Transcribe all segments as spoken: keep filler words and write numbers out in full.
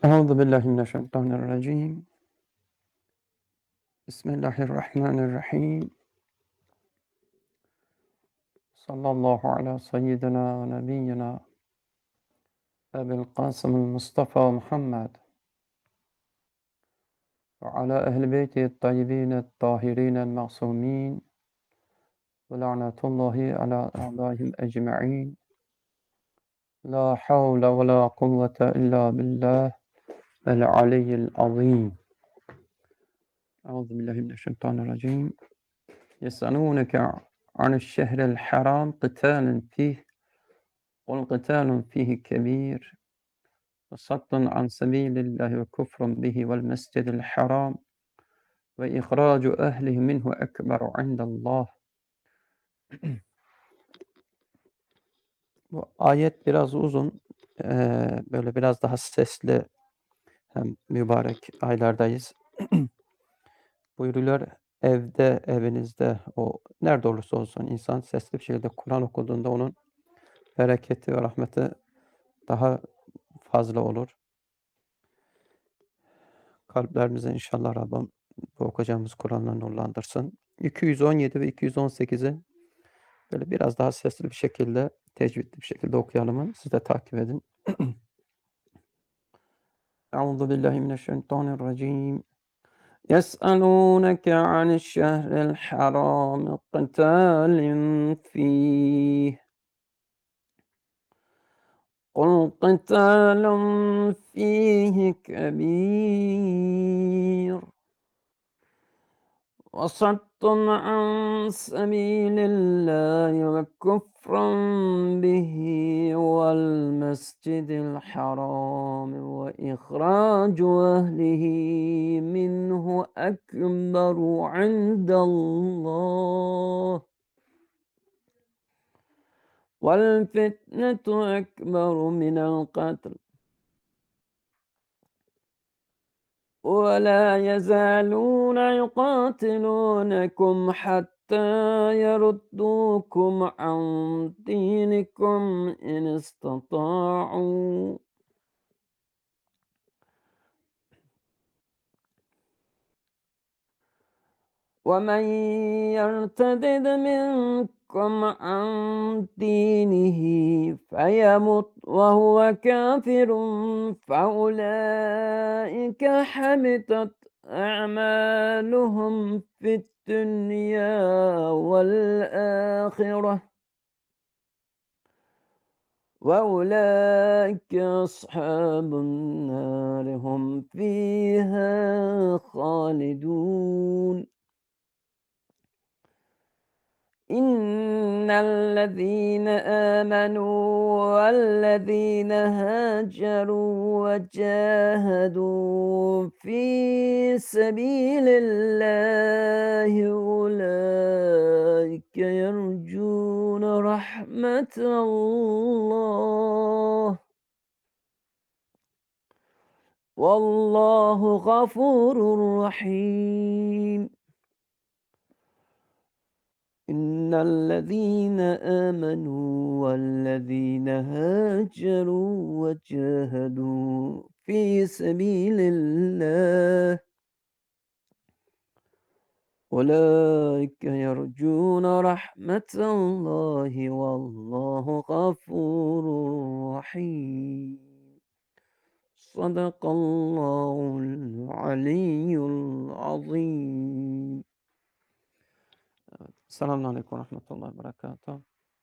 أعوذ بالله من الشيطان الرجيم. بسم الله الرحمن الرحيم. صلى الله على سيدنا ونبينا أبي القاسم المصطفى محمد وعلى أهل بيته الطيبين الطاهرين المعصومين، ولعنة الله على أعدائهم أجمعين. لا حول ولا قوة إلا بالله العلي العظيم. أعوذ بالله من الشيطان الرجيم. يسألونك عن الشهر الحرام قتال فيه قل قتال فيه كبير وصد عن سبيل الله وكفر به والمسجد الحرام وإخراج أهله منه أكبر عند Allah. Bu ayet biraz uzun. Ee, böyle biraz daha sesli, hem mübarek aylardayız. Buyuruyor, evde, evinizde, o nerede olursa olsun insan sesli bir şekilde Kur'an okuduğunda onun bereketi ve rahmeti daha fazla olur. Kalplerimize inşallah Rabbim bu okuyacağımız Kur'an'la nurlandırsın. iki yüz on yedi ve iki yüz on sekizi böyle biraz daha sesli bir şekilde, tecvidli bir şekilde okuyalım. Siz de takip edin. Euzu billahi mineşşeytanirracim. يسألونك عن الشهر الحرام قتال فيه قل قتال فيه كبير وصد عن سبيل الله وكفرا به والمسجد الحرام وإخراج أهله منه أكبر عند الله والفتنة أكبر من القتل ولا يزالون يقاتلونكم حتى يردوكم عن دينكم إن استطاعوا ومن يرتد منكم عن دينه فيمت وهو كافر فأولئك حبطت أعمالهم في الدنيا والآخرة وأولئك أصحاب النار هم فيها خالدون. إن الذين آمنوا والذين هاجروا وجاهدوا في سبيل الله أولئك يرجون رحمة الله والله غفور رحيم. إن الذين آمنوا والذين هاجروا وجاهدوا في سبيل الله أولئك يرجون رحمة الله والله غفور رحيم. صدق الله العلي العظيم. Selamun Aleyküm ve Rahmetullahi ve Berekatuhu.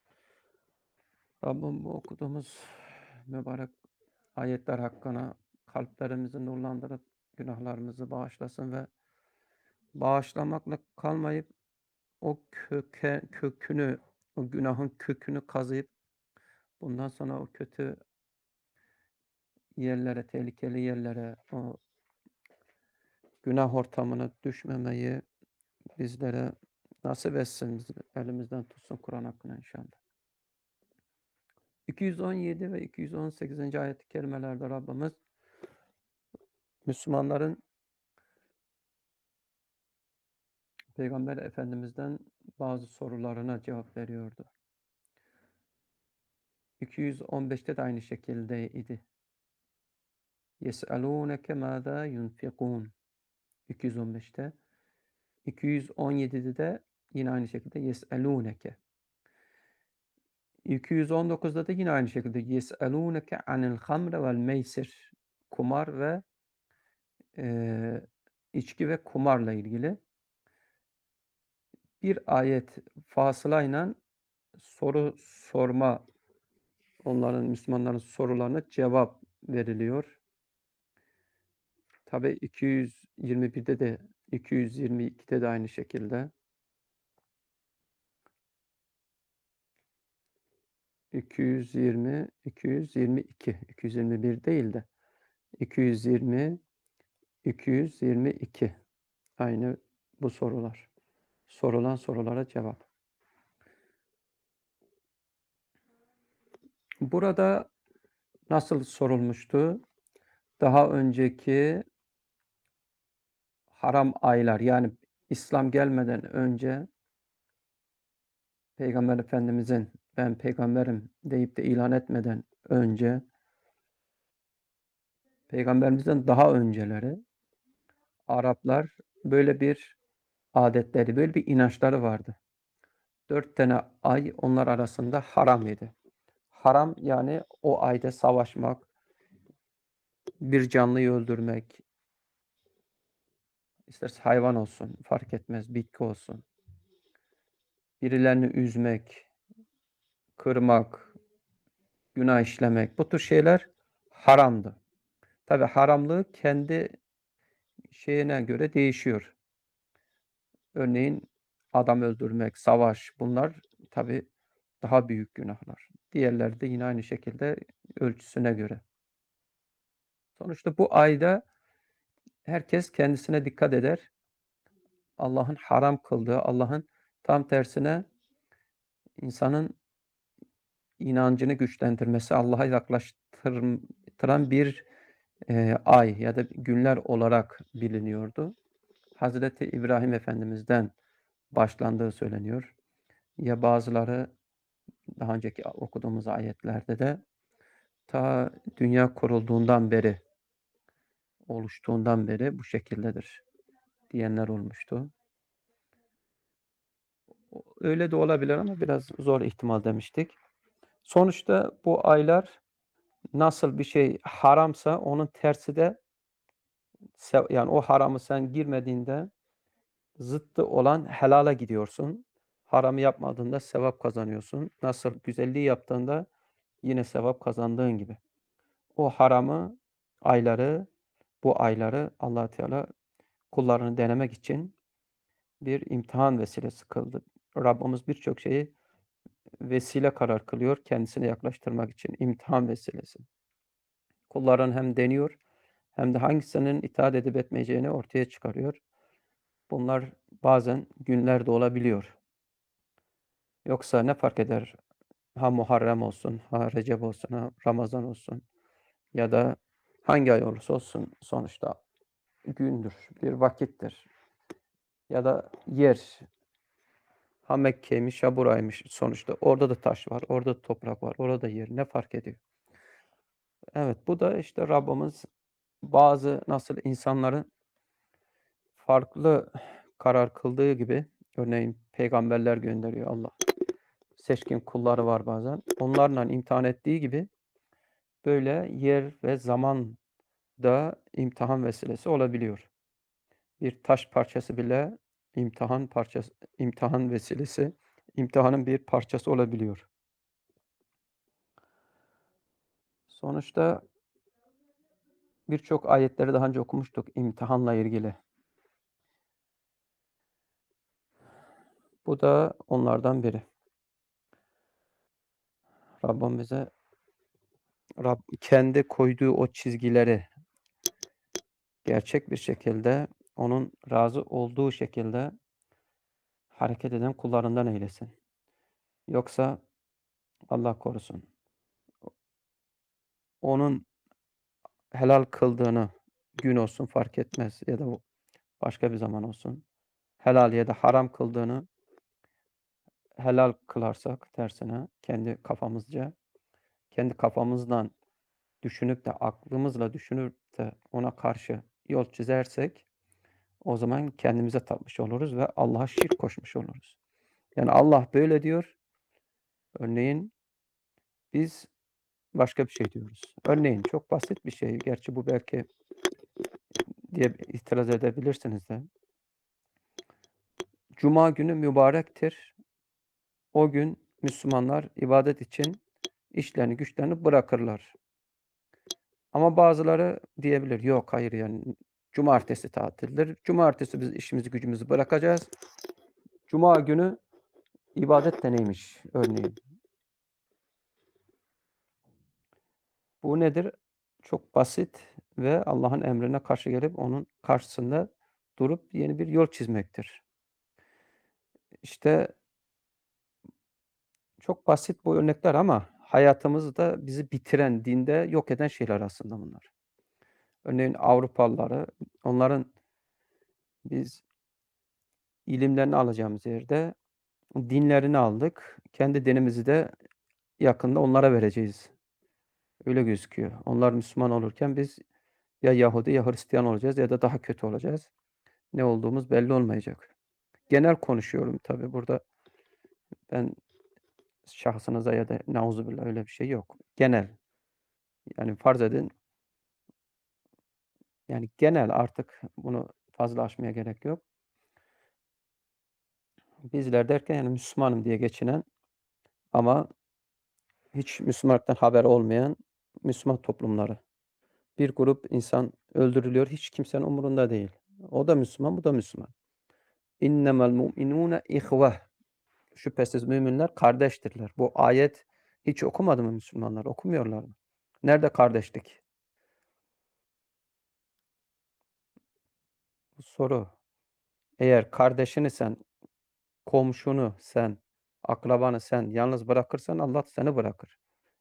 Rabbim bu okuduğumuz mübarek ayetler hakkına kalplerimizi nurlandırıp günahlarımızı bağışlasın ve bağışlamakla kalmayıp o köke, kökünü, o günahın kökünü kazıyıp bundan sonra o kötü yerlere, tehlikeli yerlere, o günah ortamına düşmemeyi bizlere nasip etsin, elimizden tutsun Kur'an hakkında inşallah. iki yüz on yedi ve iki yüz on sekizinci ayet-i kerimelerde Rabbimiz Müslümanların Peygamber Efendimiz'den bazı sorularına cevap veriyordu. iki yüz on beşte de aynı şekildeydi. Yes'elûneke mâzâ yunfikûn. iki yüz on beşte. iki yüz on yedide de yine aynı şekilde yes'elûneke. iki yüz on dokuzda da yine aynı şekilde yes'elûneke anil hamre vel meysir. Kumar ve eee, içki ve kumarla ilgili bir ayet fasılayla soru sorma, onların, Müslümanların sorularına cevap veriliyor. Tabi iki yüz yirmi birde de iki yüz yirmi ikide de aynı şekilde. iki yüz yirmi, iki yüz yirmi iki, iki yüz yirmi bir değil de iki yüz yirmi, iki yüz yirmi iki. Aynı bu sorular. Sorulan sorulara cevap. Burada nasıl sorulmuştu? Daha önceki haram aylar, yani İslam gelmeden önce Peygamber Efendimizin ben peygamberim deyip de ilan etmeden önce, Peygamberimizden daha önceleri Araplar böyle bir adetleri, böyle bir inançları vardı. Dört tane ay onlar arasında haram idi. Haram yani o ayda savaşmak, bir canlıyı öldürmek, isterse hayvan olsun, fark etmez, bitki olsun, birilerini üzmek, kırmak, günah işlemek, bu tür şeyler haramdı. Tabi haramlığı kendi şeyine göre değişiyor. Örneğin adam öldürmek, savaş, bunlar tabi daha büyük günahlar. Diğerleri de yine aynı şekilde ölçüsüne göre. Sonuçta bu ayda herkes kendisine dikkat eder. Allah'ın haram kıldığı, Allah'ın tam tersine insanın inancını güçlendirmesi, Allah'a yaklaştıran bir e, ay ya da günler olarak biliniyordu. Hazreti İbrahim Efendimiz'den başlandığı söyleniyor. Ya bazıları daha önceki okuduğumuz ayetlerde de ta dünya kurulduğundan beri, oluştuğundan beri bu şekildedir diyenler olmuştu. Öyle de olabilir ama biraz zor ihtimal demiştik. Sonuçta bu aylar nasıl bir şey haramsa onun tersi de, yani o haramı sen girmediğinde zıttı olan helala gidiyorsun. Haramı yapmadığında sevap kazanıyorsun. Nasıl güzelliği yaptığında yine sevap kazandığın gibi. O haramı, ayları, bu ayları Allah Teala kullarını denemek için bir imtihan vesilesi kıldı. Rabbimiz birçok şeyi vesile karar kılıyor kendisine yaklaştırmak için, imtihan vesilesi. Kulların hem deniyor hem de hangisinin itaat edip etmeyeceğini ortaya çıkarıyor. Bunlar bazen günlerde olabiliyor. Yoksa ne fark eder? Ha Muharrem olsun, ha Recep olsun, ha Ramazan olsun ya da hangi ay olursa olsun sonuçta gündür, bir vakittir. Ya da yer, ha Mekke'ymiş, ha buraymış sonuçta. Orada da taş var, orada da toprak var, orada da yer. Ne fark ediyor? Evet, bu da işte Rabbimiz bazı nasıl insanları farklı karar kıldığı gibi, örneğin peygamberler gönderiyor Allah. Seçkin kulları var bazen. Onlarla imtihan ettiği gibi böyle yer ve zaman da imtihan vesilesi olabiliyor. Bir taş parçası bile imtihan parçası, imtihan vesilesi, imtihanın bir parçası olabiliyor. Sonuçta birçok ayetleri daha önce okumuştuk imtihanla ilgili. Bu da onlardan biri. Rabbim bize Rab kendi koyduğu o çizgileri gerçek bir şekilde, onun razı olduğu şekilde hareket eden kullarından eylesin. Yoksa Allah korusun, onun helal kıldığını, gün olsun fark etmez ya da başka bir zaman olsun, helal ya da haram kıldığını helal kılarsak tersine kendi kafamızca, kendi kafamızdan düşünüp de aklımızla düşünür de ona karşı yol çizersek o zaman kendimize tapmış oluruz ve Allah'a şirk koşmuş oluruz. Yani Allah böyle diyor. Örneğin biz başka bir şey diyoruz. Örneğin çok basit bir şey. Gerçi bu belki diye itiraz edebilirsiniz de. Cuma günü mübarektir. O gün Müslümanlar ibadet için işlerini güçlerini bırakırlar. Ama bazıları diyebilir, yok hayır yani cumartesi tatildir. Cumartesi biz işimizi gücümüzü bırakacağız. Cuma günü ibadet de neymiş örneğin. Bu nedir? Çok basit ve Allah'ın emrine karşı gelip onun karşısında durup yeni bir yol çizmektir. İşte çok basit bu örnekler ama hayatımızda bizi bitiren, dinde yok eden şeyler aslında bunlar. Örneğin Avrupalıları, onların biz ilimlerini alacağımız yerde dinlerini aldık. Kendi dinimizi de yakında onlara vereceğiz. Öyle gözüküyor. Onlar Müslüman olurken biz ya Yahudi ya Hristiyan olacağız ya da daha kötü olacağız. Ne olduğumuz belli olmayacak. Genel konuşuyorum tabii. Burada ben şahsınıza ya da nauzubillah öyle bir şey yok. Genel. Yani farz edin yani genel artık bunu fazla aşmaya gerek yok. Bizler derken yani Müslümanım diye geçinen ama hiç Müslümanlıktan haber olmayan Müslüman toplumları. Bir grup insan öldürülüyor, hiç kimsenin umurunda değil. O da Müslüman, bu da Müslüman. İnnemel mu'minûne ihveh. Şüphesiz müminler kardeştirler. Bu ayet hiç okumadı mı Müslümanlar? Okumuyorlar mı? Nerede kardeşlik? Bu soru. Eğer kardeşini sen, komşunu sen, akrabanı sen yalnız bırakırsan Allah seni bırakır.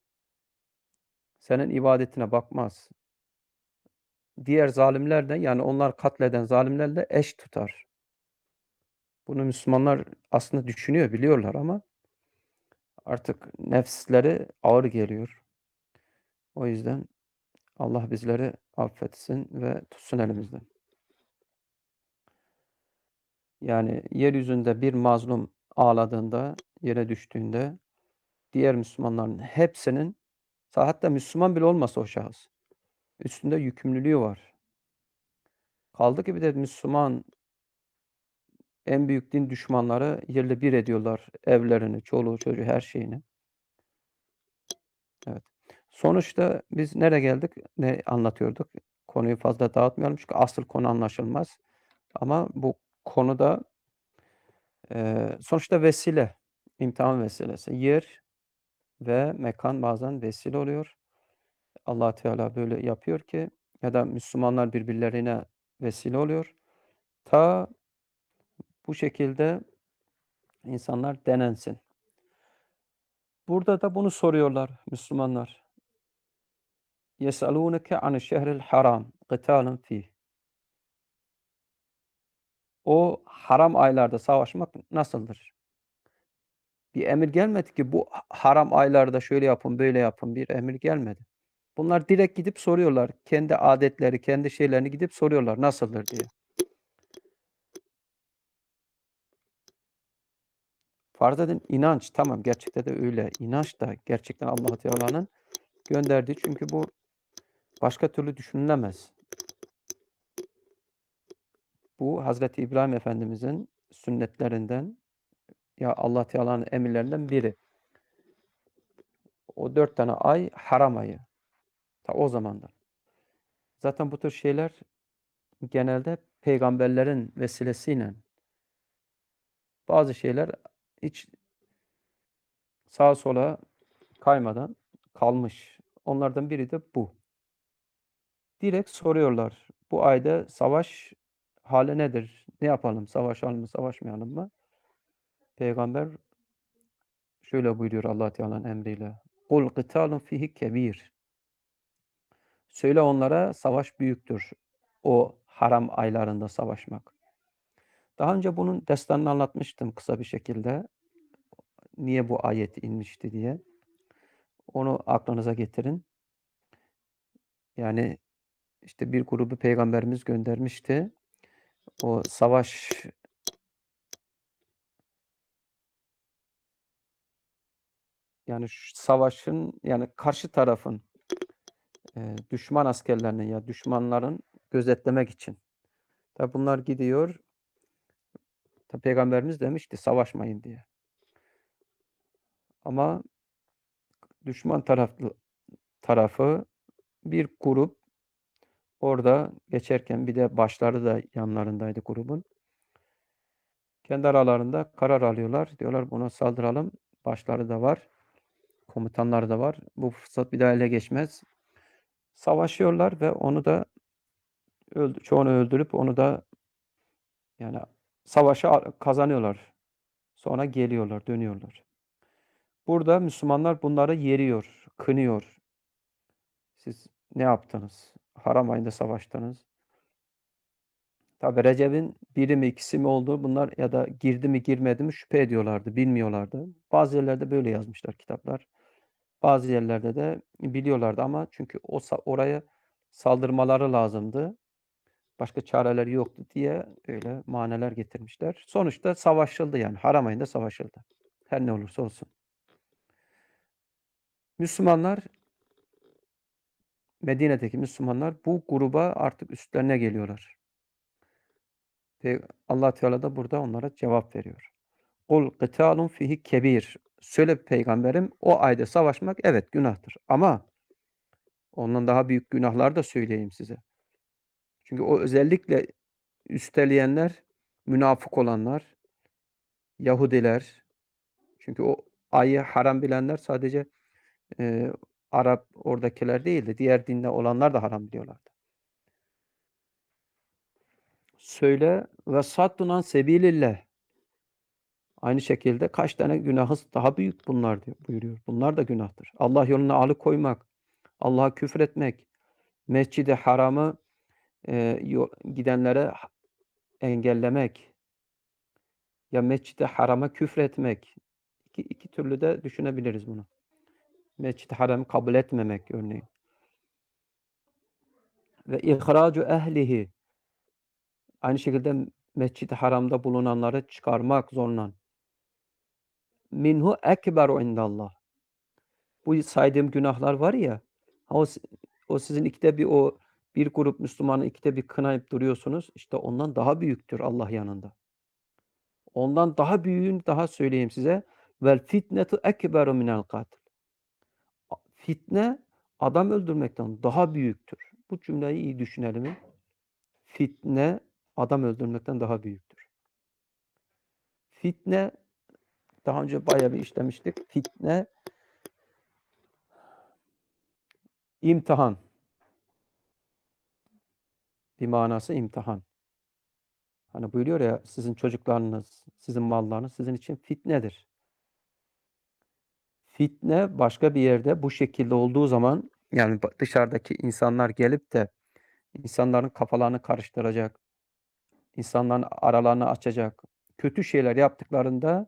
Senin ibadetine bakmaz. Diğer zalimler de yani onlar katleden zalimler de eş tutar. Bunu Müslümanlar aslında düşünüyor, biliyorlar ama artık nefsleri ağır geliyor. O yüzden Allah bizleri affetsin ve tutsun elimizden. Yani yeryüzünde bir mazlum ağladığında, yere düştüğünde diğer Müslümanların hepsinin, hatta Müslüman bile olmasa o şahıs, üstünde yükümlülüğü var. Kaldı ki bir de Müslüman en büyük din düşmanları yerle bir ediyorlar evlerini, çoluğu, çocuğu, her şeyini. Evet. Sonuçta biz nereye geldik? Ne anlatıyorduk? Konuyu fazla dağıtmayalım çünkü asıl konu anlaşılmaz. Ama bu konuda eee, sonuçta vesile, imtihan vesilesi. Yer ve mekan bazen vesile oluyor. Allah Teala böyle yapıyor ki ya da Müslümanlar birbirlerine vesile oluyor. Ta bu şekilde insanlar denensin. Burada da bunu soruyorlar Müslümanlar. يَسْأَلُونَكَ عَنِ الشَّهْرِ الْحَرَامِ قِتَالٍ فِيهِ. O haram aylarda savaşmak nasıldır? Bir emir gelmedi ki bu haram aylarda şöyle yapın, böyle yapın, bir emir gelmedi. Bunlar direkt gidip soruyorlar. Kendi adetleri, kendi şeylerini gidip soruyorlar nasıldır diye. Farz edin inanç, tamam gerçekte de öyle. İnanç da gerçekten Allah Teala'nın gönderdiği çünkü bu başka türlü düşünülemez. Bu Hazreti İbrahim Efendimizin sünnetlerinden ya Allah Teala'nın emirlerinden biri. O dört tane ay haram ayı. Ta o zamandan. Zaten bu tür şeyler genelde peygamberlerin vesilesiyle bazı şeyler hiç sağa sola kaymadan kalmış. Onlardan biri de bu. Direkt soruyorlar. Bu ayda savaş hali nedir? Ne yapalım? Savaşalım mı, savaşmayalım mı? Peygamber şöyle buyuruyor Allah Teala'nın emriyle. Kul kıtalun fihi kebir. Söyle onlara savaş büyüktür. O haram aylarında savaşmak. Daha önce bunun destanını anlatmıştım kısa bir şekilde. Niye bu ayet inmişti diye. Onu aklınıza getirin. Yani işte bir grubu Peygamberimiz göndermişti. O savaş yani ş savaşın yani karşı tarafın, eee, düşman askerlerini ya düşmanların gözetlemek için. Tabi bunlar gidiyor tabi Peygamberimiz demişti savaşmayın diye. Ama düşman taraflı tarafı bir grup orada geçerken bir de başları da yanlarındaydı grubun. Kendi aralarında karar alıyorlar. Diyorlar buna saldıralım. Başları da var. Komutanları da var. Bu fırsat bir daha ele geçmez. Savaşıyorlar ve onu da öldü çoğunu öldürüp onu da yani savaşı a kazanıyorlar. Sonra geliyorlar, dönüyorlar. Burada Müslümanlar bunları yeriyor, kınıyor. Siz ne yaptınız? Haram ayında savaştınız. Tabi Recep'in biri mi ikisi mi olduğu bunlar ya da girdi mi girmedi mi şüphe ediyorlardı, bilmiyorlardı. Bazı yerlerde böyle yazmışlar kitaplar. Bazı yerlerde de biliyorlardı ama çünkü o sa oraya saldırmaları lazımdı. Başka çareleri yoktu diye öyle manalar getirmişler. Sonuçta savaşıldı yani haram ayında savaşıldı. Her ne olursa olsun. Müslümanlar Medine'deki Müslümanlar bu gruba artık üstlerine geliyorlar. Ve Allah Teala da burada onlara cevap veriyor. "Kul kıtalun fihi kebir." Söyle peygamberim, o ayda savaşmak evet günahtır ama ondan daha büyük günahlar da söyleyeyim size. Çünkü o özellikle üsteleyenler münafık olanlar, Yahudiler. Çünkü o ayı haram bilenler sadece, eee, Arap oradakiler değildi. Diğer dinde olanlar da haram biliyorlardı. Söyle ve saddun an sebilillah. Aynı şekilde kaç tane günahı daha büyük bunlar diyor buyuruyor. Bunlar da günahtır. Allah yoluna alıkoymak, Allah'a küfretmek, Mescid-i Haram'ı, eee, yo gidenlere ha engellemek ya Mescid-i Haram'a küfretmek. İki iki türlü de düşünebiliriz bunu. Mescid-i Haram'ı kabul etmemek örneğin. Ve ihracu ehlihi. Aynı şekilde Mescid-i Haram'da bulunanları çıkarmak zorla. Minhu ekberu indallah. Bu saydığım günahlar var ya, o si o sizin ikide bir o bir grup Müslümanı ikide bir kınayıp duruyorsunuz, işte ondan daha büyüktür Allah yanında. Ondan daha büyüğünü daha söyleyeyim size. Vel fitnetu ekberu minel katil. A fitne adam öldürmekten daha büyüktür. Bu cümleyi iyi düşünelim. Fitne adam öldürmekten daha büyüktür. Fitne daha önce bayağı bir işlemiştik. Fitne imtihan. Bir manası imtihan. Hani buyuruyor ya sizin çocuklarınız, sizin mallarınız sizin için fitnedir. Fitne başka bir yerde bu şekilde olduğu zaman yani ba dışarıdaki insanlar gelip de insanların kafalarını karıştıracak, insanların aralarını açacak, kötü şeyler yaptıklarında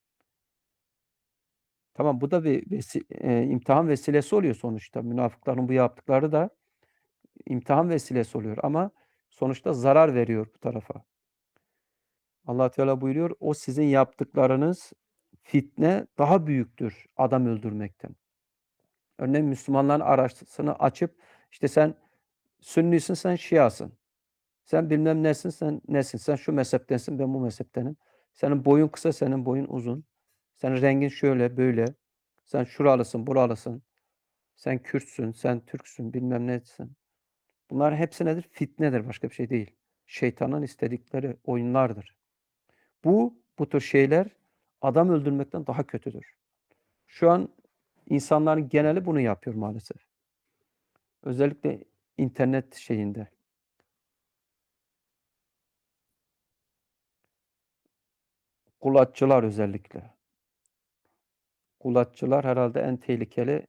tamam bu da bir vesi eee, imtihan vesilesi oluyor sonuçta. Münafıkların bu yaptıkları da imtihan vesilesi oluyor ama sonuçta zarar veriyor bu tarafa. Allah Teala buyuruyor, "O sizin yaptıklarınız fitne daha büyüktür adam öldürmekten." Örneğin Müslümanların arasını açıp, işte sen Sünnisin, sen Şiasın. Sen bilmem nesin, sen nesin. Sen şu mezheptensin, ben bu mezheptenim. Senin boyun kısa, senin boyun uzun. Senin rengin şöyle, böyle. Sen şuralısın, buralısın. Sen Kürtsün, sen Türksün, bilmem nesin. Bunların hepsi nedir? Fitnedir, başka bir şey değil. Şeytanın istedikleri oyunlardır. Bu, bu tür şeyler adam öldürmekten daha kötüdür. Şu an insanların geneli bunu yapıyor maalesef. Özellikle internet şeyinde. Kulaççılar özellikle. Kulaççılar herhalde en tehlikeli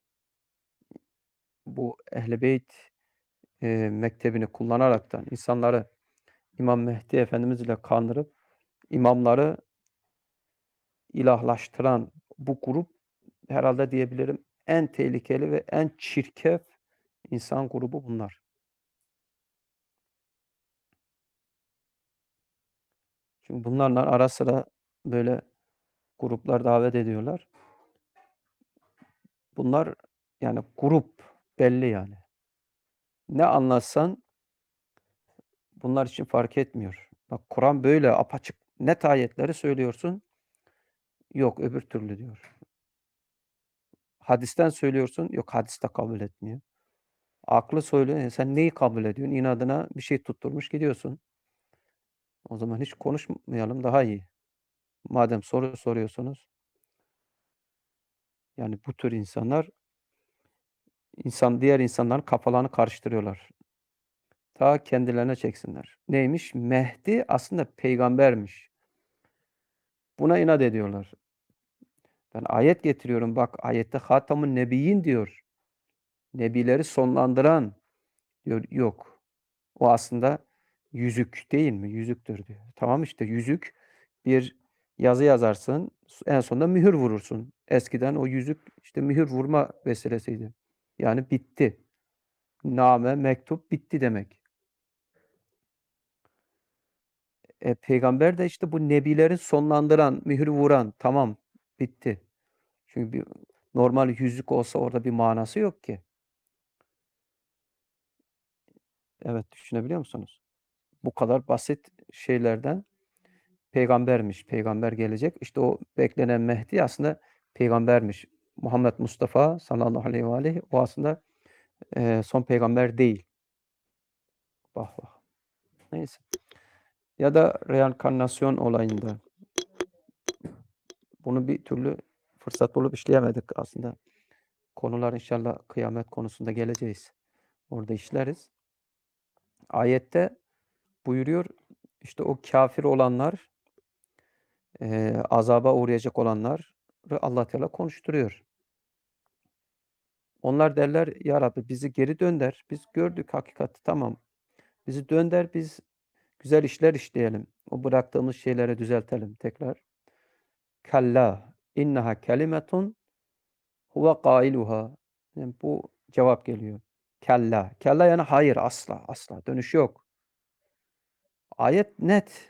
bu Ehl-i Beyt, eee, mektebini kullanaraktan insanları İmam Mehdi Efendimiz ile kandırıp imamları ilahlaştıran bu grup herhalde diyebilirim en tehlikeli ve en çirkef insan grubu bunlar. Çünkü bunlarla ara sıra böyle gruplar davet ediyorlar. Bunlar yani grup belli yani. Ne anlatsan bunlar için fark etmiyor. Bak Kur'an böyle apaçık net ayetleri söylüyorsun. Yok öbür türlü diyor. Hadisten söylüyorsun. Yok hadis de kabul etmiyor. Aklı söylüyor. E sen neyi kabul ediyorsun? İnadına bir şey tutturmuş gidiyorsun. O zaman hiç konuşmayalım daha iyi. Madem soru soruyorsunuz. Yani bu tür insanlar insan diğer insanların kafalarını karıştırıyorlar. Ta kendilerine çeksinler. Neymiş? Mehdi aslında peygambermiş. Buna inat ediyorlar. Ben ayet getiriyorum. Bak ayette Hatamun Nebiyyin diyor. Nebileri sonlandıran diyor. Yok. O aslında yüzük değil mi? Yüzüktür diyor. Tamam işte yüzük bir yazı yazarsın. En sonunda mühür vurursun. Eskiden o yüzük işte mühür vurma vesilesiydi. Yani bitti. Name, mektup bitti demek. E, peygamber de işte bu nebileri sonlandıran, mühür vuran. Tamam, bitti. Çünkü bir normal yüzük olsa orada bir manası yok ki. Evet, düşünebiliyor musunuz? Bu kadar basit şeylerden peygambermiş, peygamber gelecek. İşte o beklenen Mehdi aslında peygambermiş. Muhammed Mustafa sallallahu aleyhi ve aleyhi o aslında e, son peygamber değil. Vah vah. Neyse. Ya da reenkarnasyon olayında bunu bir türlü fırsat bulup işleyemedik aslında. Konular inşallah kıyamet konusunda geleceğiz. Orada işleriz. Ayette buyuruyor işte o kafir olanlar eee, azaba uğrayacak olanları Allah Teala konuşturuyor. Onlar derler ya Rabbi bizi geri dönder. Biz gördük hakikati tamam. Bizi dönder biz güzel işler işleyelim. O bıraktığımız şeyleri düzeltelim tekrar. Kalla innaha kelimetun huve kailuha. Yani bu cevap geliyor. Kella. Kella yani hayır asla asla dönüş yok. Ayet net.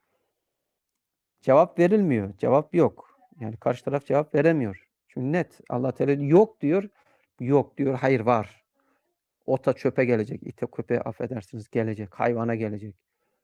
Cevap verilmiyor. Cevap yok. Yani karşı taraf cevap veremiyor. Çünkü net. Allah Teala yok diyor. Yok diyor. Hayır var. Ota çöpe gelecek. İte köpeğe affedersiniz gelecek. Hayvana gelecek.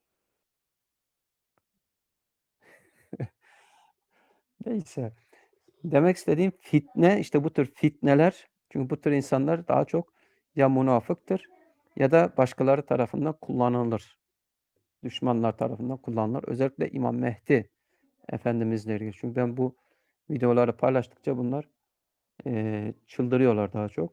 Neyse. Demek istediğim fitne işte bu tür fitneler. Çünkü bu tür insanlar daha çok ya münafıktır ya da başkaları tarafından kullanılır. Düşmanlar tarafından kullanılır. Özellikle İmam Mehdi Efendimizle ilgili. Çünkü ben bu videoları paylaştıkça bunlar eee, çıldırıyorlar daha çok.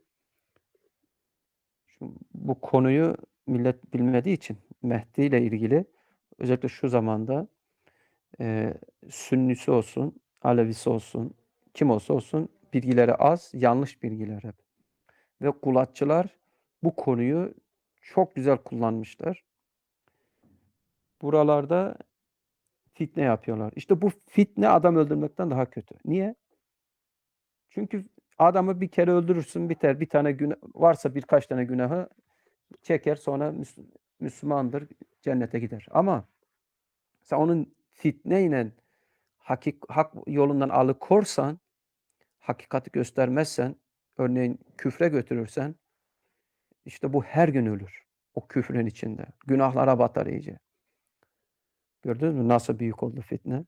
Şu, bu konuyu millet bilmediği için Mehdi ile ilgili özellikle şu zamanda eee Sünnisi olsun, Alevisi olsun, kim olsa olsun bilgileri az, yanlış bilgiler hep. Ve kulatçılar bu konuyu çok güzel kullanmışlar. Buralarda fitne yapıyorlar. İşte bu fitne adam öldürmekten daha kötü. Niye? Çünkü adamı bir kere öldürürsün biter. Bir tane günah varsa birkaç tane günahı çeker sonra Müs Müslümandır cennete gider. Ama sen onun fitneyle hakik hak yolundan alıkorsan, hakikati göstermezsen, örneğin küfre götürürsen işte bu her gün ölür. O küfrün içinde. Günahlara batar iyice. Gördünüz mü nasıl büyük oldu fitne?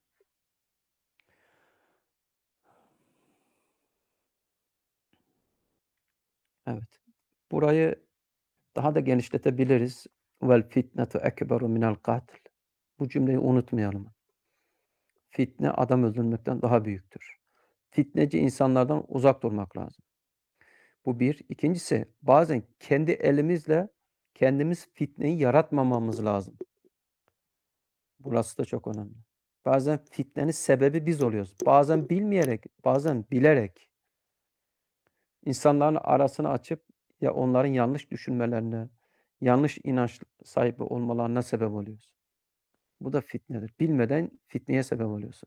Evet. Burayı daha da genişletebiliriz. Vel fitnetu ekberu minel katil. Bu cümleyi unutmayalım. Fitne adam öldürmekten daha büyüktür. Fitneci insanlardan uzak durmak lazım. Bu bir. İkincisi bazen kendi elimizle kendimiz fitneyi yaratmamamız lazım. Burası da çok önemli. Bazen fitnenin sebebi biz oluyoruz. Bazen bilmeyerek, bazen bilerek insanların arasını açıp ya onların yanlış düşünmelerine, yanlış inanç sahibi olmalarına sebep oluyoruz. Bu da fitnedir. Bilmeden fitneye sebep oluyorsun.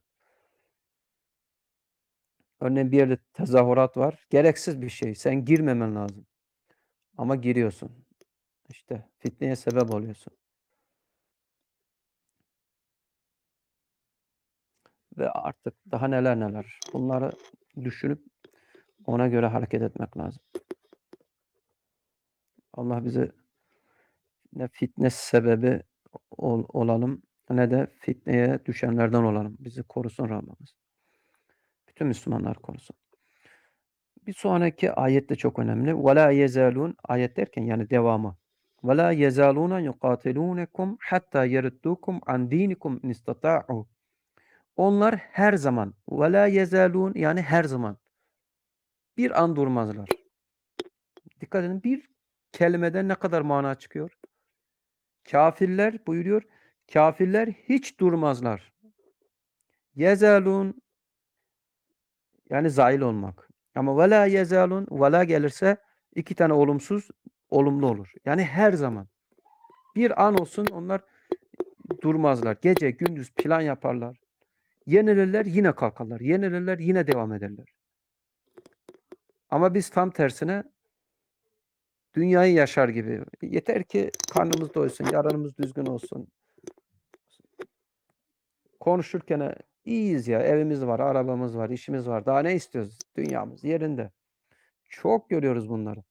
Örneğin bir yerde tezahürat var. Gereksiz bir şey. Sen girmemen lazım. Ama giriyorsun. İşte fitneye sebep oluyorsun. ve artık daha neler neler. Bunları düşünüp ona göre hareket etmek lazım. Allah bize ne fitne sebebi ol, olalım ne de fitneye düşenlerden olalım. Bizi korusun Rabbimiz. Bütün Müslümanlar korusun. Bir sonraki ayet de çok önemli. وَلَا يَزَالُونَ ayet derken yani devamı. وَلَا يَزَالُونَ يُقَاتِلُونَكُمْ حَتَّى يَرُدُّوكُمْ عَنْ دِينِكُمْ اِنْ اسْتَطَاعُوا Onlar her zaman وَلَا يَزَالُونَ yani her zaman bir an durmazlar. Dikkat edin bir kelimeden ne kadar mana çıkıyor? Kafirler buyuruyor. Kafirler hiç durmazlar. Yezalun yani zail olmak. Ama ve la yezalun ve la gelirse iki tane olumsuz olumlu olur. Yani her zaman. Bir an olsun onlar durmazlar. Gece gündüz plan yaparlar. Yenilirler yine kalkarlar. Yenilirler yine devam ederler. Ama biz tam tersine dünyayı yaşar gibi. Yeter ki karnımız doysun, yarınımız düzgün olsun. Konuşurken iyiyiz ya. Evimiz var, arabamız var, işimiz var. Daha ne istiyoruz? Dünyamız yerinde. Çok görüyoruz bunları.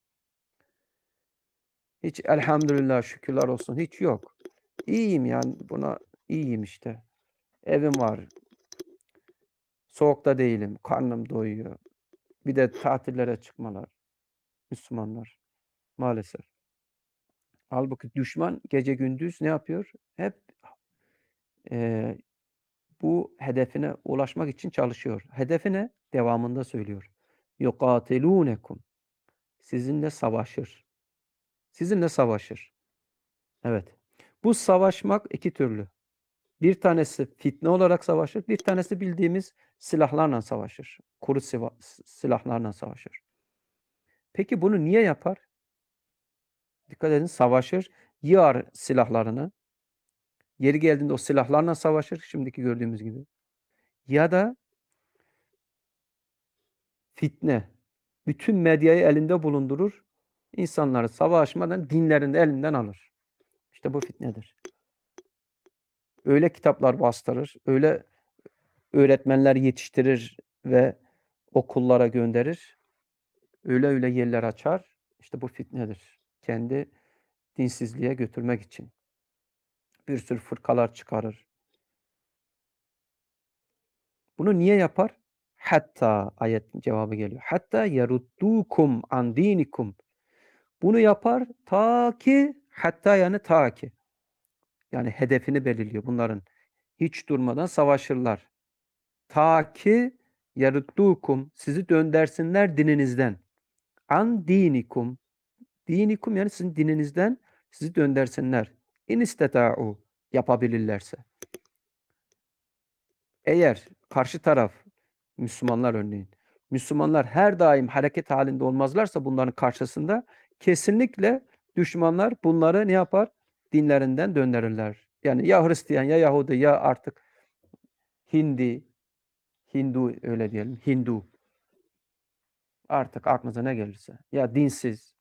Hiç elhamdülillah şükürler olsun. Hiç yok. İyiyim yani buna iyiyim işte. Evim var. Soğukta değilim. Karnım doyuyor. Bir de tatillere çıkmalar. Müslümanlar. Maalesef. Halbuki düşman gece gündüz ne yapıyor? Hep e, bu hedefine ulaşmak için çalışıyor. Hedefi ne? Devamında söylüyor. يُقَاتِلُونَكُمْ Sizinle savaşır. Sizinle savaşır. Evet. Bu savaşmak iki türlü. Bir tanesi fitne olarak savaşır, bir tanesi bildiğimiz silahlarla savaşır. Kuru silahlarla savaşır. Peki bunu niye yapar? Dikkat edin savaşır, yığar silahlarını. Yeri geldiğinde o silahlarla savaşır, şimdiki gördüğümüz gibi. Ya da fitne. Bütün medyayı elinde bulundurur. İnsanları savaşmadan dinlerini elinden alır. İşte bu fitnedir. Öyle kitaplar bastırır, öyle öğretmenler yetiştirir ve okullara gönderir. Öyle öyle yerler açar. İşte bu fitnedir. Kendi dinsizliğe götürmek için. Bir sürü fırkalar çıkarır. Bunu niye yapar? Hatta ayet cevabı geliyor. Hatta yeruddukum an dinikum. Bunu yapar ta ki hatta yani ta ki. Yani hedefini belirliyor bunların. Hiç durmadan savaşırlar. Ta ki yeruddukum sizi döndersinler dininizden. An dinikum. Dinikum yani sizin dininizden sizi döndersinler. İn isteta'u yapabilirlerse. Eğer karşı taraf Müslümanlar örneğin Müslümanlar her daim hareket halinde olmazlarsa bunların karşısında kesinlikle düşmanlar bunları ne yapar? Dinlerinden döndürürler. Yani ya Hristiyan ya Yahudi ya artık Hindi, Hindu öyle diyelim, Hindu. Artık aklınıza ne gelirse. Ya dinsiz.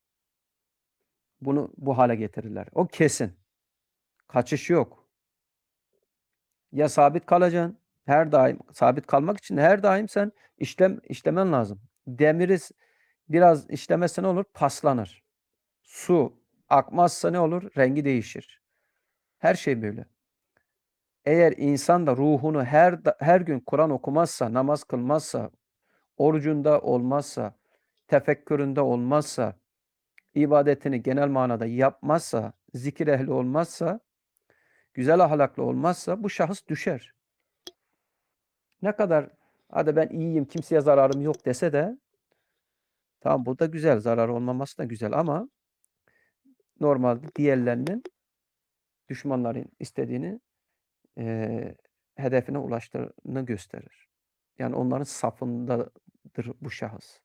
Bunu bu hale getirirler. O kesin. Kaçış yok. Ya sabit kalacaksın. Her daim sabit kalmak için her daim sen işlem işlemen lazım. Demiri biraz işlemezse ne olur? Paslanır. Su akmazsa ne olur? Rengi değişir. Her şey böyle. Eğer insan da ruhunu her her gün Kur'an okumazsa, namaz kılmazsa, orucunda olmazsa, tefekküründe olmazsa, ibadetini genel manada yapmazsa, zikir ehli olmazsa, güzel ahlaklı olmazsa bu şahıs düşer. Ne kadar hadi ben iyiyim, kimseye zararım yok dese de tamam bu da güzel, zarar olmaması da güzel ama normalde diğerlerinin düşmanların istediğini e, hedefine ulaştığını gösterir. Yani onların safındadır bu şahıs.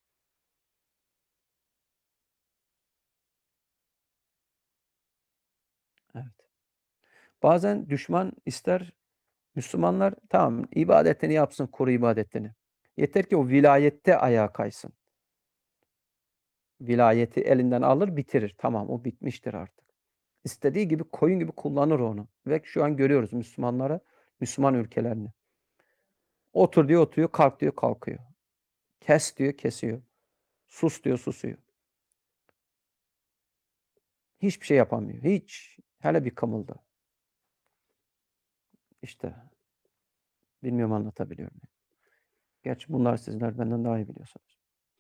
Evet. Bazen düşman ister Müslümanlar tamam ibadetini yapsın, kuru ibadetini. Yeter ki o vilayette ayağa kaysın. Vilayeti elinden alır, bitirir. Tamam o bitmiştir artık. İstediği gibi koyun gibi kullanır onu. Ve şu an görüyoruz Müslümanları, Müslüman ülkelerini. Otur diyor oturuyor, kalk diyor kalkıyor. Kes diyor kesiyor. Sus diyor susuyor. Hiçbir şey yapamıyor. Hiç. Hele bir kımılda. İşte bilmiyorum anlatabiliyor muyum? Gerçi bunlar sizler benden daha iyi biliyorsunuz.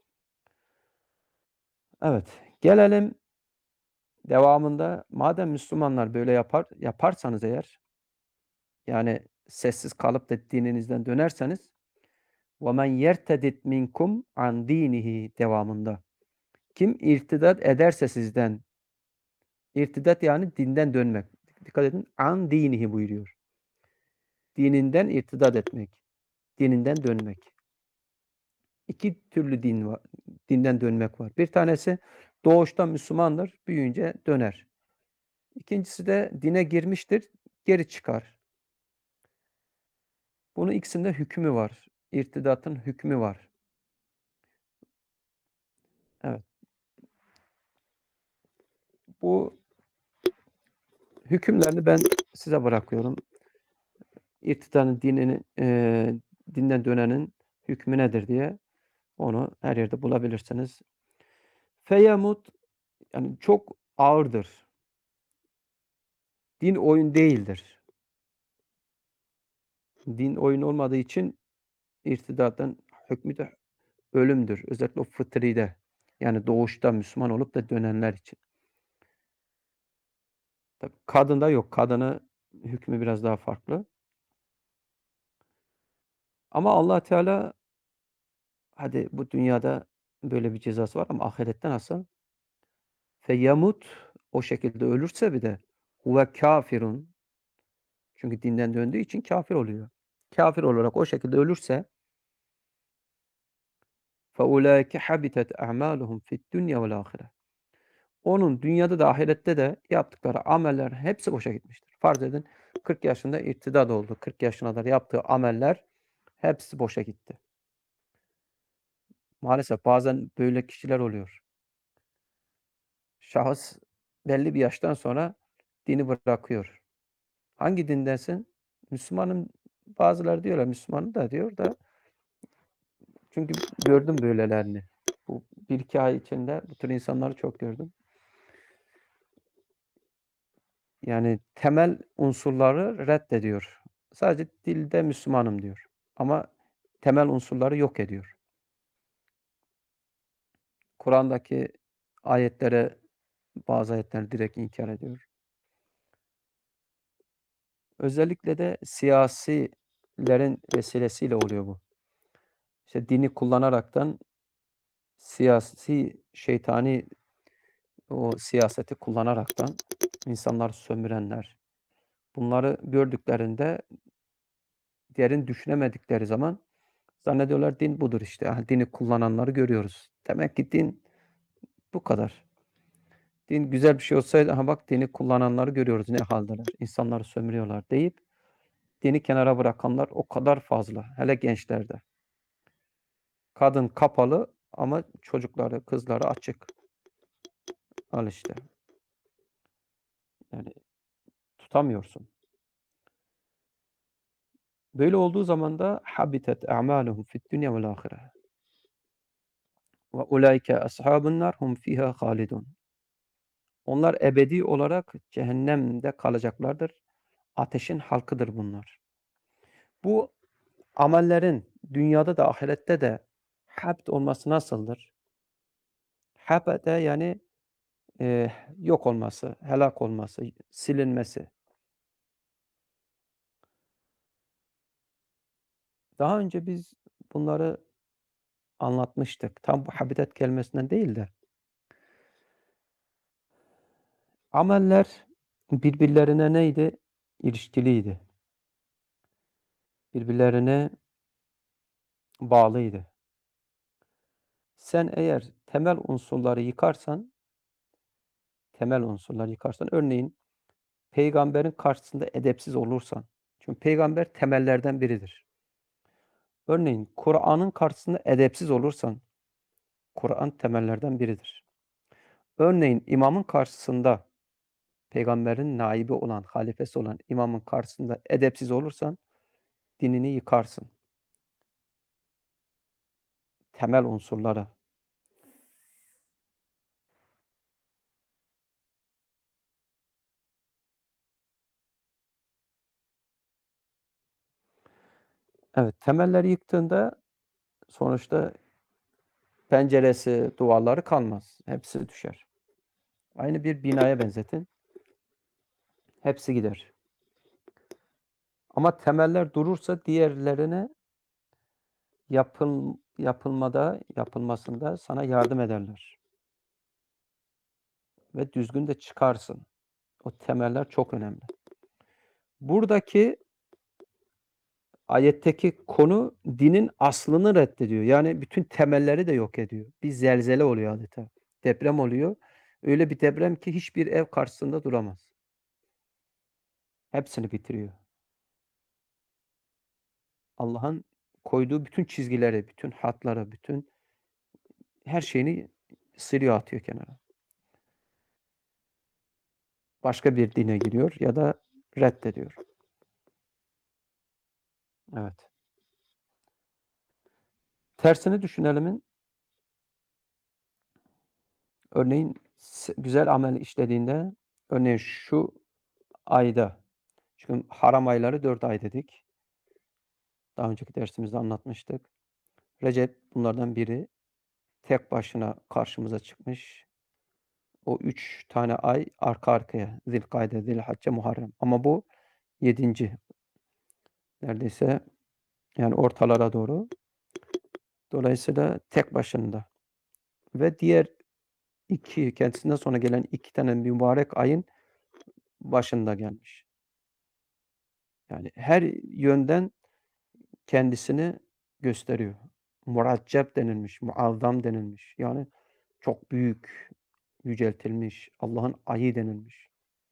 Evet, gelelim devamında madem Müslümanlar böyle yapar yaparsanız eğer, yani sessiz kalıp da dininizden dönerseniz وَمَنْ يَرْتَدِدْ مِنْكُمْ عَنْ دِينِهِ devamında. Kim irtidat ederse sizden, irtidat yani dinden dönmek. Dikkat edin, an dinihi buyuruyor. Dininden irtidat etmek, dininden dönmek. İki türlü din var, dinden dönmek var. Bir tanesi doğuştan Müslümandır, büyüyünce döner. İkincisi de dine girmiştir, geri çıkar. Bunun ikisinde hükmü var. İrtidatın hükmü var. Evet. Bu hükümlerini ben size bırakıyorum. İrtidanın dinini, eee, dinden dönenin hükmü nedir diye onu her yerde bulabilirsiniz. Feyemut yani çok ağırdır. Din oyun değildir. Din oyun olmadığı için irtidatın hükmü de ölümdür. Özellikle o fıtride yani doğuşta Müslüman olup da dönenler için. Tabii kadında yok. Kadını hükmü biraz daha farklı. Ama Allah Teala hadi bu dünyada böyle bir cezası var ama ahirette nasıl? Feyemut o şekilde ölürse bir de huve kafirun çünkü dinden döndüğü için kafir oluyor. Kafir olarak o şekilde ölürse فَاُولَٰئِكَ حَبِطَتْ أَعْمَالُهُمْ فِي الدُّنْيَا وَالْآخِرَةِ Onun dünyada da ahirette de yaptıkları ameller hepsi boşa gitmiştir. Farz edin kırk yaşında irtidad oldu. kırk yaşına kadar yaptığı ameller hepsi boşa gitti. Maalesef bazen böyle kişiler oluyor. Şahıs belli bir yaştan sonra dini bırakıyor. Hangi dindensin? Müslümanım. Bazıları diyorlar Müslümanım da diyor da çünkü gördüm böylelerini. Bu bir iki ay içinde bu tür insanları çok gördüm. Yani temel unsurları reddediyor. Sadece dilde Müslümanım diyor. Ama temel unsurları yok ediyor. Kur'an'daki ayetlere bazı ayetleri direkt inkar ediyor. Özellikle de siyasilerin vesilesiyle oluyor bu. İşte dini kullanaraktan siyasi, şeytani o siyaseti kullanaraktan insanları sömürenler. Bunları gördüklerinde derin düşünemedikleri zaman zannediyorlar din budur işte. Yani dini kullananları görüyoruz. Demek ki din bu kadar. Din güzel bir şey olsaydı, ha bak dini kullananları görüyoruz ne haldeler. İnsanları sömürüyorlar deyip dini kenara bırakanlar o kadar fazla. Hele gençlerde. Kadın kapalı ama çocukları, kızları açık. Al işte. Yani tutamıyorsun. Böyle olduğu zaman da habitat a'maluhum fid dunya vel ahire. Ve ulaike ashabun nar hum fiha halidun. Onlar ebedi olarak cehennemde kalacaklardır. Ateşin halkıdır bunlar. Bu amellerin dünyada da ahirette de habd olması nasıldır? Habede yani eee, yok olması, helak olması, silinmesi. Daha önce biz bunları anlatmıştık. Tam bu habitat kelimesinden değil de ameller birbirlerine neydi? İlişkiliydi. Birbirlerine bağlıydı. Sen eğer temel unsurları yıkarsan, temel unsurları yıkarsan, örneğin peygamberin karşısında edepsiz olursan, çünkü peygamber temellerden biridir. Örneğin Kur'an'ın karşısında edepsiz olursan, Kur'an temellerden biridir. Örneğin imamın karşısında, peygamberin naibi olan, halifesi olan imamın karşısında edepsiz olursan, dinini yıkarsın. temel unsurları. Evet, temelleri yıktığında sonuçta penceresi, duvarları kalmaz. Hepsi düşer. Aynı bir binaya benzetin. Hepsi gider. Ama temeller durursa diğerlerine yapıl yapılmada, yapılmasında sana yardım ederler. Ve düzgün de çıkarsın. O temeller çok önemli. Buradaki ayetteki konu dinin aslını reddediyor. Yani bütün temelleri de yok ediyor. Bir zelzele oluyor adeta. Deprem oluyor. Öyle bir deprem ki hiçbir ev karşısında duramaz. Hepsini bitiriyor. Allah'ın koyduğu bütün çizgileri, bütün hatları, bütün her şeyini siliyor, atıyor kenara. Başka bir dine giriyor ya da reddediyor. Evet. Tersini düşünelimin örneğin güzel amel işlediğinde, örneğin şu ayda, çünkü haram ayları dört ay dedik. Daha önceki dersimizde anlatmıştık. Recep bunlardan biri. Tek başına karşımıza çıkmış. O üç tane ay arka arkaya. Zilkade, Zilhacce, Muharrem. Ama bu yedinci. Neredeyse yani ortalara doğru. Dolayısıyla tek başında. Ve diğer iki, kendisinden sonra gelen iki tane mübarek ayın başında gelmiş. Yani her yönden kendisini gösteriyor. Muraccep denilmiş, muazzam denilmiş. Yani çok büyük, yüceltilmiş, Allah'ın ayı denilmiş.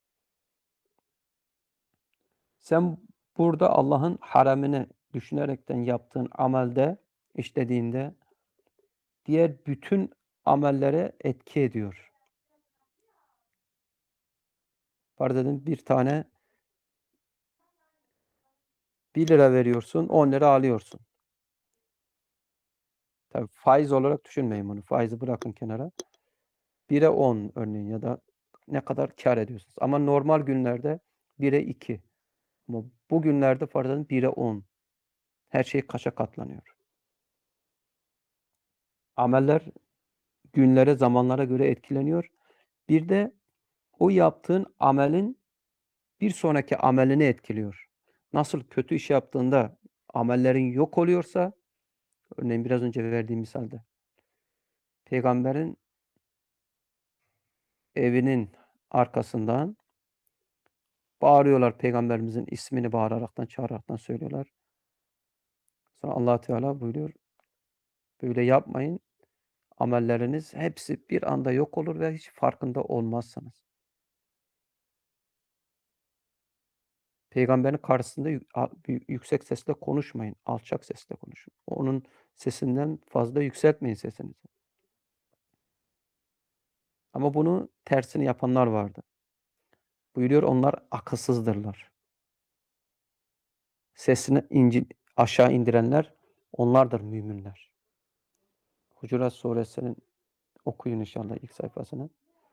Sen burada Allah'ın haremini düşünerekten yaptığın amelde, işlediğinde diğer bütün amellere etki ediyor. Farz edin bir tane bir lira veriyorsun, on lira alıyorsun. Tabii faiz olarak düşünmeyin bunu. Faizi bırakın kenara. bire on örneğin ya da ne kadar kâr ediyorsunuz. Ama normal günlerde bire iki. Ama bu günlerde farz edin bire on. Her şey kaça katlanıyor. Ameller günlere, zamanlara göre etkileniyor. Bir de o yaptığın amelin bir sonraki amelini etkiliyor. Nasıl kötü iş yaptığında amellerin yok oluyorsa, örneğin biraz önce verdiğim misalde, peygamberin evinin arkasından bağırıyorlar, peygamberimizin ismini bağıraraktan, çağıraraktan söylüyorlar. Sonra Allah Teala buyuruyor, böyle yapmayın. Amelleriniz hepsi bir anda yok olur ve hiç farkında olmazsınız. Peygamberin karşısında yü a yüksek sesle konuşmayın, alçak sesle konuşun. Onun sesinden fazla yükseltmeyin sesinizi. Ama bunu tersini yapanlar vardı. Buyuruyor, onlar akılsızdırlar. Sesini inci aşağı indirenler onlardır müminler. Hucurat Suresinin okuyun inşallah ilk sayfasını.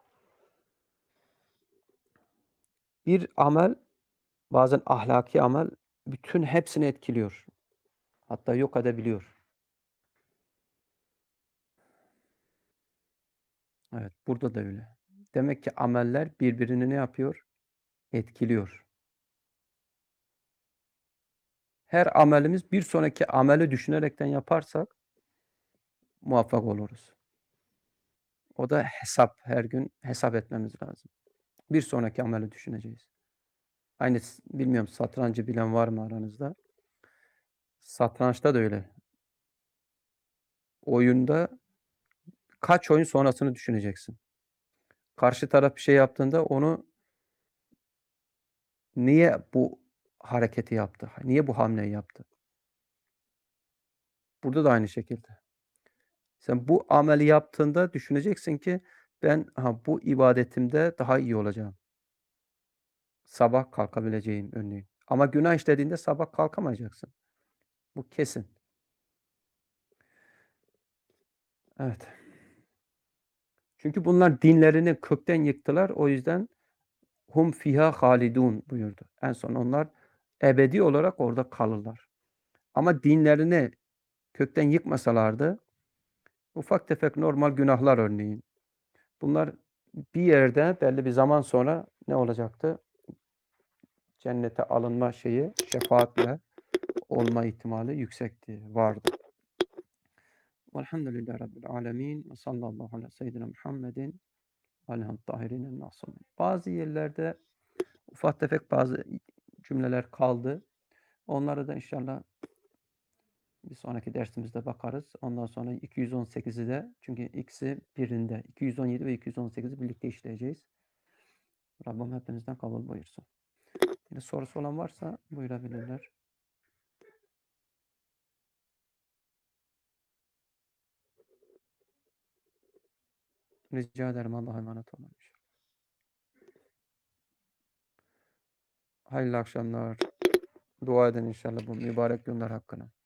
Bir amel, bazen ahlaki amel bütün hepsini etkiliyor. Hatta yok edebiliyor. Evet, burada da öyle. Demek ki ameller birbirini ne yapıyor? Etkiliyor. Her amelimiz bir sonraki ameli düşünerekten yaparsak muvaffak oluruz. O da hesap, her gün hesap etmemiz lazım. Bir sonraki ameli düşüneceğiz. Aynı bilmiyorum satrancı bilen var mı aranızda? Satrançta da öyle. Oyunda kaç oyun sonrasını düşüneceksin. Karşı taraf bir şey yaptığında onu niye bu hareketi yaptı? Niye bu hamleyi yaptı? Burada da aynı şekilde. Sen bu ameli yaptığında düşüneceksin ki ben ha, bu ibadetimde daha iyi olacağım. Sabah kalkabileceğim örneğin. Ama günah işlediğinde sabah kalkamayacaksın. Bu kesin. Evet. Çünkü bunlar dinlerini kökten yıktılar. O yüzden hum fiha halidun buyurdu. En son onlar ebedi olarak orada kalırlar. Ama dinlerini kökten yıkmasalardı ufak tefek normal günahlar örneğin. Bunlar bir yerde belli bir zaman sonra ne olacaktı? Cennete alınma şeyi şefaatle olma ihtimali yüksekti, vardı. Velhamdülillahi Rabbil alemin. Ve sallallahu ala seyyidina Muhammedin aleyhi tahirinin nasım. Bazı yerlerde ufak tefek bazı cümleler kaldı. Onları da inşallah bir sonraki dersimizde bakarız. Ondan sonra iki yüz on sekizi de çünkü ikisi birinde. iki yüz on yedi ve iki yüz on sekizi birlikte işleyeceğiz. Rabbim hepinizden kabul buyursun. Yine sorusu olan varsa buyurabilirler. Rica ederim. Allah'a emanet olun. Hayırlı akşamlar. Dua edin inşallah bu mübarek günler hakkında.